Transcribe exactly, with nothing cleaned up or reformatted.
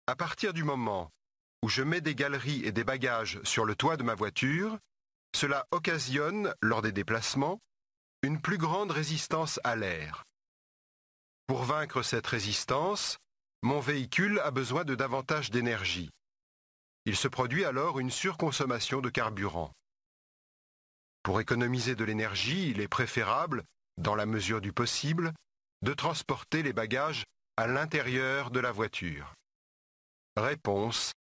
À partir du moment où je mets des galeries et des bagages sur le toit de ma voiture, cela occasionne, lors des déplacements, une plus grande résistance à l'air. Pour vaincre cette résistance, mon véhicule a besoin de davantage d'énergie. Il se produit alors une surconsommation de carburant. Pour économiser de l'énergie, il est préférable, dans la mesure du possible, de transporter les bagages à l'intérieur de la voiture. Réponse